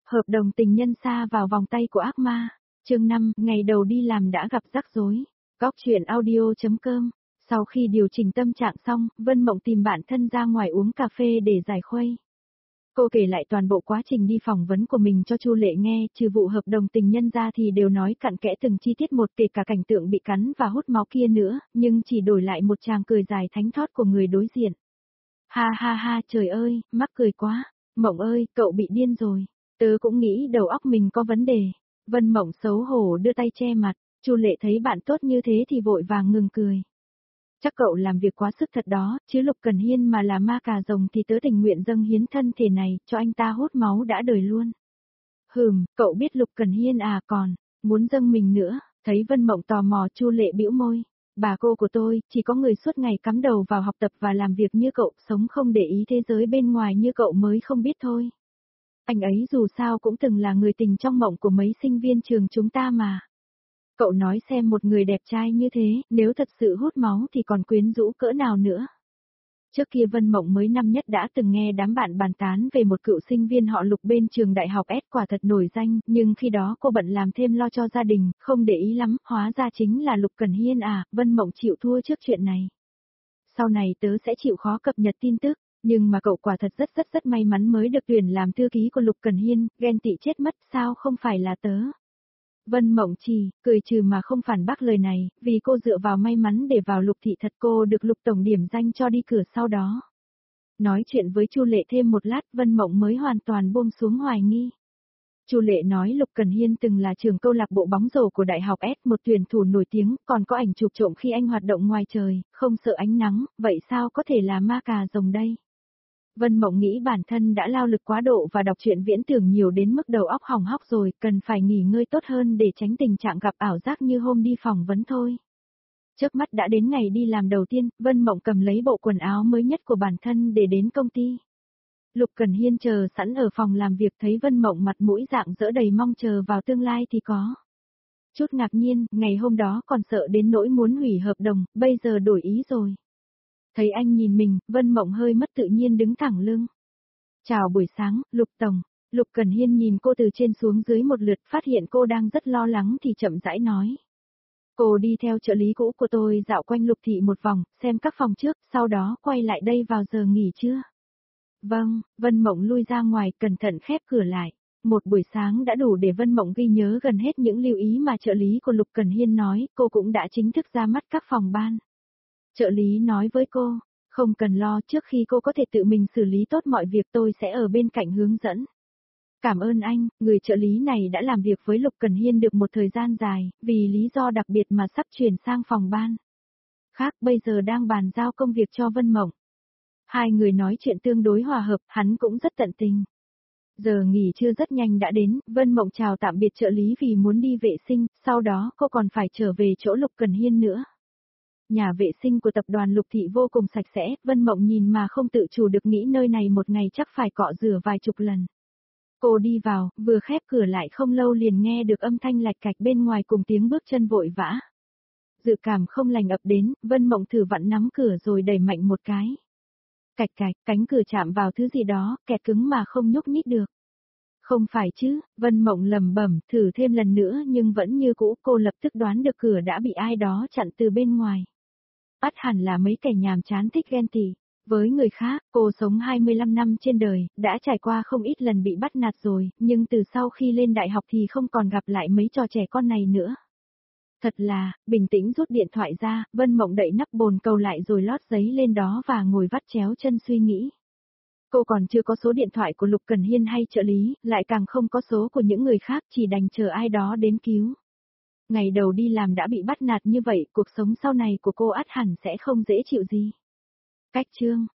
Hợp đồng tình nhân sa vào vòng tay của ác ma. Chương 5, ngày đầu đi làm đã gặp rắc rối. Góc truyện audio.com. Sau khi điều chỉnh tâm trạng xong, Vân Mộng tìm bạn thân ra ngoài uống cà phê để giải khuây. Cô kể lại toàn bộ quá trình đi phỏng vấn của mình cho Chu Lệ nghe, trừ vụ hợp đồng tình nhân ra thì đều nói cặn kẽ từng chi tiết một, kể cả cảnh tượng bị cắn và hút máu kia nữa, nhưng chỉ đổi lại một tràng cười dài thánh thót của người đối diện. Ha ha ha, trời ơi, mắc cười quá. Mộng ơi, cậu bị điên rồi. Tớ cũng nghĩ đầu óc mình có vấn đề. Vân Mộng xấu hổ đưa tay che mặt. Chu Lệ thấy bạn tốt như thế thì vội vàng ngừng cười. Chắc cậu làm việc quá sức thật đó, chứ Lục Cần Hiên mà là ma cà rồng thì tớ tình nguyện dâng hiến thân thể này, cho anh ta hút máu đã đời luôn. Cậu biết Lục Cần Hiên à, còn muốn dâng mình nữa. Thấy Vân Mộng tò mò, Chu Lệ bĩu môi. Bà cô của tôi, chỉ có người suốt ngày cắm đầu vào học tập và làm việc như cậu, sống không để ý thế giới bên ngoài như cậu mới không biết thôi. Anh ấy dù sao cũng từng là người tình trong mộng của mấy sinh viên trường chúng ta mà. Cậu nói xem, một người đẹp trai như thế, nếu thật sự hút máu thì còn quyến rũ cỡ nào nữa. Trước kia Vân Mộng mới năm nhất đã từng nghe đám bạn bàn tán về một cựu sinh viên họ Lục bên trường đại học S quả thật nổi danh, nhưng khi đó cô bận làm thêm lo cho gia đình, không để ý lắm, hóa ra chính là Lục Cần Hiên à. Vân Mộng chịu thua trước chuyện này. Sau này tớ sẽ chịu khó cập nhật tin tức, nhưng mà cậu quả thật rất may mắn mới được tuyển làm thư ký của Lục Cần Hiên, ghen tị chết mất, sao không phải là tớ. Vân Mộng chỉ cười trừ mà không phản bác lời này, vì cô dựa vào may mắn để vào Lục thị thật, cô được Lục tổng điểm danh cho đi cửa sau đó. Nói chuyện với Chu Lệ thêm một lát, Vân Mộng mới hoàn toàn buông xuống hoài nghi. Chu Lệ nói Lục Cần Hiên từng là trưởng câu lạc bộ bóng rổ của đại học S, một tuyển thủ nổi tiếng, còn có ảnh chụp trộm khi anh hoạt động ngoài trời, không sợ ánh nắng, vậy sao có thể là ma cà rồng đây? Vân Mộng nghĩ bản thân đã lao lực quá độ và đọc truyện viễn tưởng nhiều đến mức đầu óc hỏng hóc rồi, cần phải nghỉ ngơi tốt hơn để tránh tình trạng gặp ảo giác như hôm đi phỏng vấn thôi. Chớp mắt đã đến ngày đi làm đầu tiên, Vân Mộng cầm lấy bộ quần áo mới nhất của bản thân để đến công ty. Lục Cần Hiên chờ sẵn ở phòng làm việc, thấy Vân Mộng mặt mũi rạng rỡ đầy mong chờ vào tương lai thì có chút ngạc nhiên, ngày hôm đó còn sợ đến nỗi muốn hủy hợp đồng, bây giờ đổi ý rồi. Thấy anh nhìn mình, Vân Mộng hơi mất tự nhiên đứng thẳng lưng. Chào buổi sáng, Lục Tổng. Lục Cần Hiên nhìn cô từ trên xuống dưới một lượt, phát hiện cô đang rất lo lắng thì chậm rãi nói. Cô đi theo trợ lý cũ của tôi dạo quanh Lục thị một vòng, xem các phòng trước, sau đó quay lại đây vào giờ nghỉ trưa. Vâng, Vân Mộng lui ra ngoài, cẩn thận khép cửa lại. Một buổi sáng đã đủ để Vân Mộng ghi nhớ gần hết những lưu ý mà trợ lý của Lục Cần Hiên nói, cô cũng đã chính thức ra mắt các phòng ban. Trợ lý nói với cô, không cần lo, trước khi cô có thể tự mình xử lý tốt mọi việc tôi sẽ ở bên cạnh hướng dẫn. Cảm ơn anh, người trợ lý này đã làm việc với Lục Cần Hiên được một thời gian dài, vì lý do đặc biệt mà sắp chuyển sang phòng ban khác, bây giờ đang bàn giao công việc cho Vân Mộng. Hai người nói chuyện tương đối hòa hợp, hắn cũng rất tận tình. Giờ nghỉ trưa rất nhanh đã đến, Vân Mộng chào tạm biệt trợ lý vì muốn đi vệ sinh, sau đó cô còn phải trở về chỗ Lục Cần Hiên nữa. Nhà vệ sinh của tập đoàn Lục thị vô cùng sạch sẽ, Vân Mộng nhìn mà không tự chủ được nghĩ nơi này một ngày chắc phải cọ rửa vài chục lần. Cô đi vào, vừa khép cửa lại không lâu liền nghe được âm thanh lạch cạch bên ngoài cùng tiếng bước chân vội vã. Dự cảm không lành ập đến, Vân Mộng thử vặn nắm cửa rồi đẩy mạnh một cái. Cạch cạch, cánh cửa chạm vào thứ gì đó, kẹt cứng mà không nhúc nhích được. Không phải chứ, Vân Mộng lẩm bẩm, thử thêm lần nữa nhưng vẫn như cũ, cô lập tức đoán được cửa đã bị ai đó chặn từ bên ngoài. Ắt hẳn là mấy kẻ nhàm chán thích ghen tị. Với người khác, cô sống 25 năm trên đời, đã trải qua không ít lần bị bắt nạt rồi, nhưng từ sau khi lên đại học thì không còn gặp lại mấy trò trẻ con này nữa. Thật là, bình tĩnh rút điện thoại ra, Vân Mộng đậy nắp bồn cầu lại rồi lót giấy lên đó và ngồi vắt chéo chân suy nghĩ. Cô còn chưa có số điện thoại của Lục Cần Hiên hay trợ lý, lại càng không có số của những người khác, chỉ đành chờ ai đó đến cứu. Ngày đầu đi làm đã bị bắt nạt như vậy, cuộc sống sau này của cô ắt hẳn sẽ không dễ chịu gì. Cách chương